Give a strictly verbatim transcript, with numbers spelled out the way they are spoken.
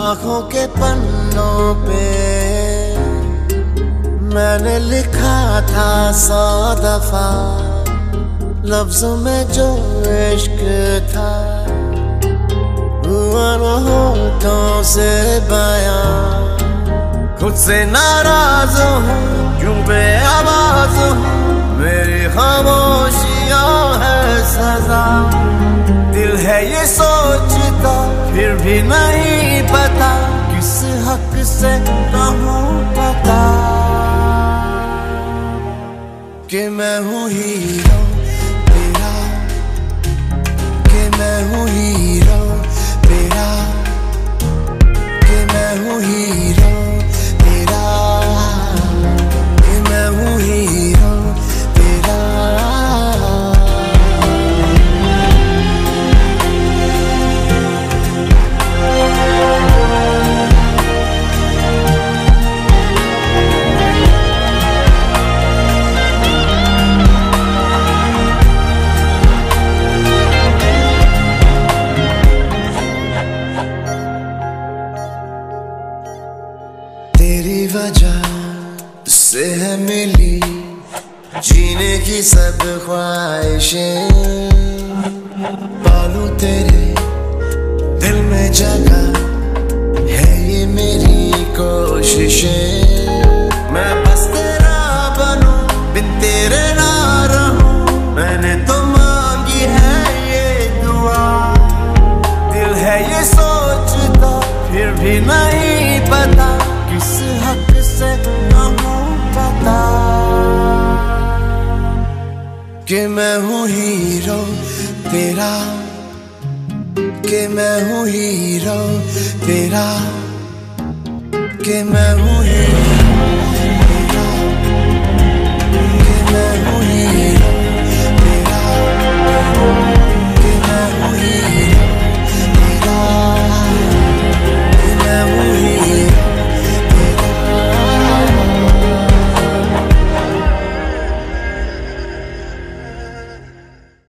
आँखों के पन्नों पे मैंने लिखा था सौ दफा, लफ्जों में जो इश्क था हुआ न होठों से बयां। खुद से नाराज हूँ क्यों बेआवाज हूँ, मेरी खामोशियाँ है सजा। दिल है ये सोचता फिर भी नहीं पता, किस हक से कहूँ पता कि मैं हूँ हीरो तेरा, कि मैं हूँ हीरो तेरा, कि मैं हूँ हीरो तेरा, कि मैं हूँ हीरो तेरा। तेरी वजह से है मिली जीने की सब ख्वाहिशें, पालूं तेरे दिल में जगह है ये मेरी कोशिशें। मैं बस तेरा बनूं बिन तेरे ना रहूं, मैंने तो मांगी है ये दुआ। दिल है ये सोचता फिर भी नहीं पता, किस हक से कहूँ पता कि मैं हूँ हीरो तेरा, कि मैं हूँ हीरो तेरा, कि मैं हूँ हीरो।